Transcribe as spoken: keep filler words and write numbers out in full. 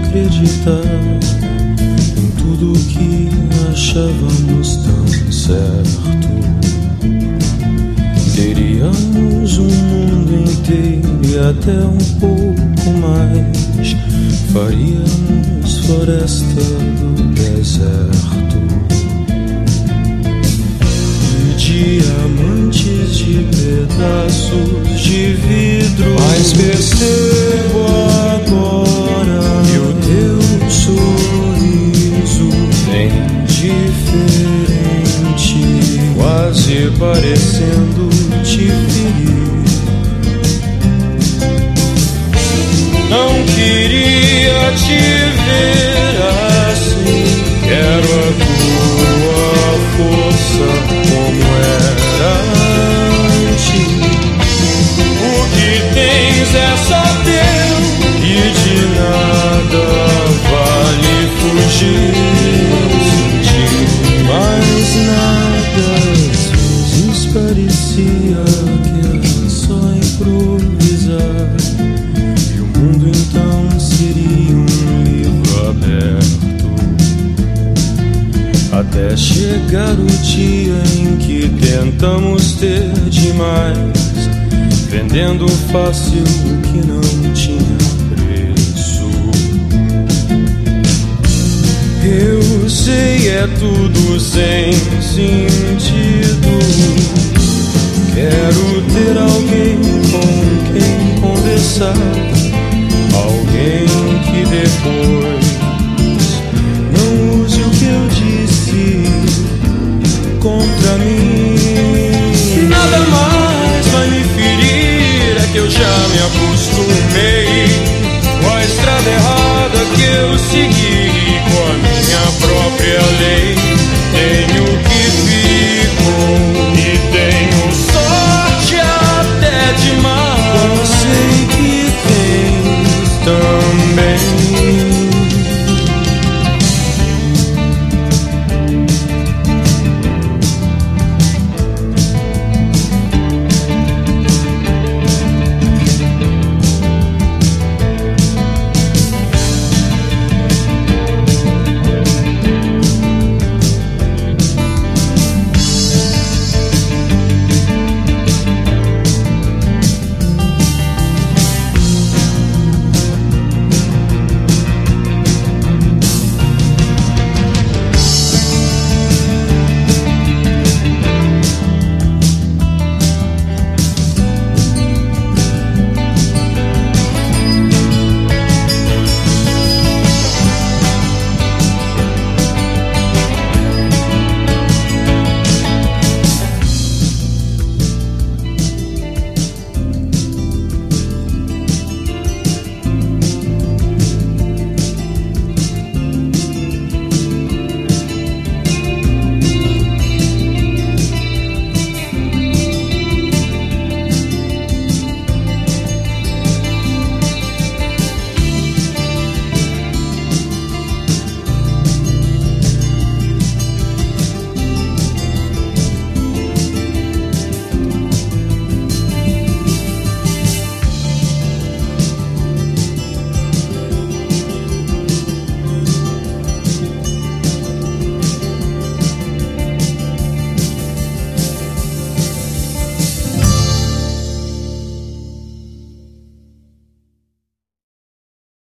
acreditar em tudo que achávamos tão certo. Teríamos um mundo inteiro e até um pouco mais. Faríamos floresta do deserto e diamantes de pedaços de vidro. Mas percebo agora que o teu sorriso bem diferente, quase parecendo te ferir. Não queria te ver assim. Quero a tua força como era antes. O que tens é só teu e de nada vale fugir. De mais nada, às vezes parecia que era só improvisar. E o mundo então seria um livro aberto, até chegar o dia em que tentamos ter demais, vendendo fácil o que não tinha preço. Eu sei, é tudo sem sentido. Quero ter alguém com quem conversar, alguém que depois não use o que eu disse contra mim. Nada mais vai me ferir, é que eu já me acostumei com a estrada errada que eu segui.